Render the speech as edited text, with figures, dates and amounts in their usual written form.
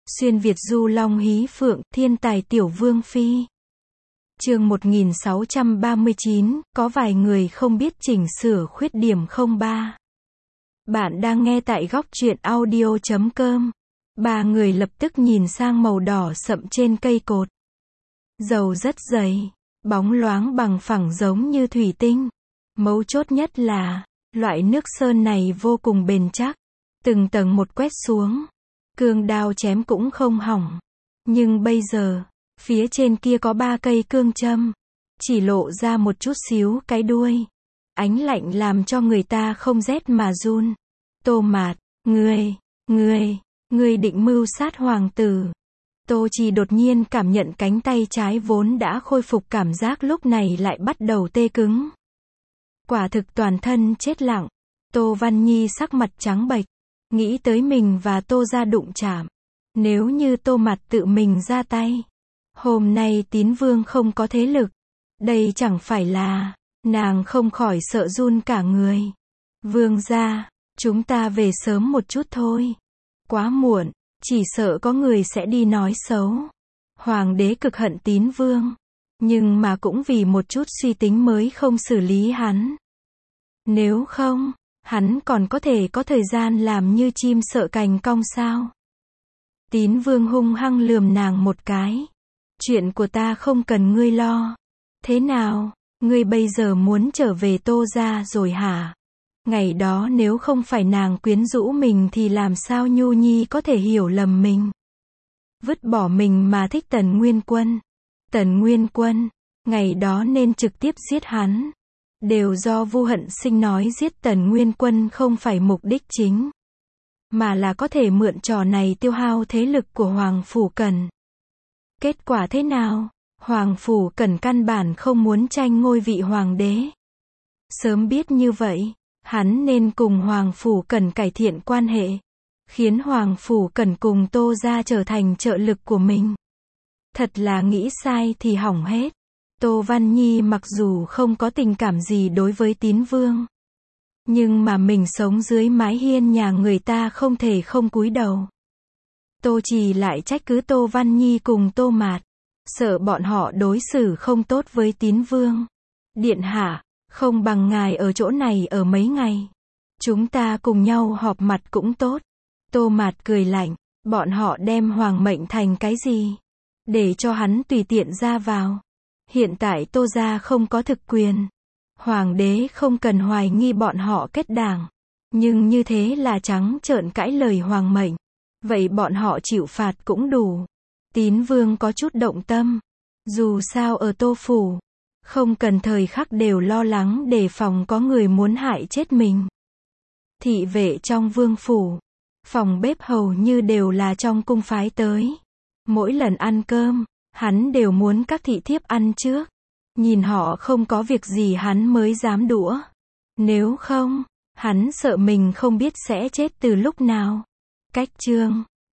Xuyên Việt du long hí phượng, thiên tài tiểu vương phi. Chương 1639, có vài người không biết chỉnh sửa khuyết điểm 03. Bạn đang nghe tại góc truyện audio.com. Ba người lập tức nhìn sang màu đỏ sậm trên cây cột. Dầu rất dày, bóng loáng bằng phẳng giống như thủy tinh. Mấu chốt nhất là, loại nước sơn này vô cùng bền chắc. Từng tầng một quét xuống, cương đao chém cũng không hỏng. Nhưng bây giờ, phía trên kia có 3 cây cương châm, chỉ lộ ra một chút xíu cái đuôi. Ánh lạnh làm cho người ta không rét mà run. Tô Mạt, ngươi định mưu sát hoàng tử. Tô Trì đột nhiên cảm nhận cánh tay trái vốn đã khôi phục cảm giác lúc này lại bắt đầu tê cứng. Quả thực toàn thân chết lặng. Tô Văn Nhi sắc mặt trắng bệch, nghĩ tới mình và Tô gia đụng chạm. Nếu như Tô Mạt tự mình ra tay, hôm nay Tín Vương không có thế lực. Đây chẳng phải là, nàng không khỏi sợ run cả người. Vương gia, chúng ta về sớm một chút thôi. Quá muộn, chỉ sợ có người sẽ đi nói xấu. Hoàng đế cực hận Tín Vương, nhưng mà cũng vì một chút suy tính mới không xử lý hắn. Nếu không, hắn còn có thể có thời gian làm như chim sợ cành cong sao? Tín Vương hung hăng lườm nàng một cái. Chuyện của ta không cần ngươi lo. Thế nào, ngươi bây giờ muốn trở về Tô gia rồi hả? Ngày đó nếu không phải nàng quyến rũ mình thì làm sao Nhu Nhi có thể hiểu lầm mình? Vứt bỏ mình mà thích Tần Nguyên Quân. Tần Nguyên Quân, ngày đó nên trực tiếp giết hắn. Đều do Vu Hận Sinh nói giết Tần Nguyên Quân không phải mục đích chính, mà là có thể mượn trò này tiêu hao thế lực của Hoàng Phủ Cẩn. Kết quả thế nào? Hoàng Phủ Cẩn căn bản không muốn tranh ngôi vị hoàng đế. Sớm biết như vậy, hắn nên cùng Hoàng Phủ Cẩn cải thiện quan hệ, khiến Hoàng Phủ Cẩn cùng Tô gia trở thành trợ lực của mình. Thật là nghĩ sai thì hỏng hết. Tô Văn Nhi mặc dù không có tình cảm gì đối với Tín Vương, nhưng mà mình sống dưới mái hiên nhà người ta không thể không cúi đầu. Tô Trì lại trách cứ Tô Văn Nhi cùng Tô Mạt, sợ bọn họ đối xử không tốt với Tín Vương. Điện hạ, không bằng ngài ở chỗ này ở mấy ngày. Chúng ta cùng nhau họp mặt cũng tốt. Tô Mạt cười lạnh, bọn họ đem hoàng mệnh thành cái gì? Để cho hắn tùy tiện ra vào. Hiện tại Tô gia không có thực quyền. Hoàng đế không cần hoài nghi bọn họ kết đảng. Nhưng như thế là trắng trợn cãi lời hoàng mệnh. Vậy bọn họ chịu phạt cũng đủ. Tín Vương có chút động tâm. Dù sao ở Tô phủ, không cần thời khắc đều lo lắng đề phòng có người muốn hại chết mình. Thị vệ trong vương phủ, phòng bếp hầu như đều là trong cung phái tới. Mỗi lần ăn cơm, hắn đều muốn các thị thiếp ăn trước. Nhìn họ không có việc gì hắn mới dám đũa. Nếu không, hắn sợ mình không biết sẽ chết từ lúc nào. Cách chương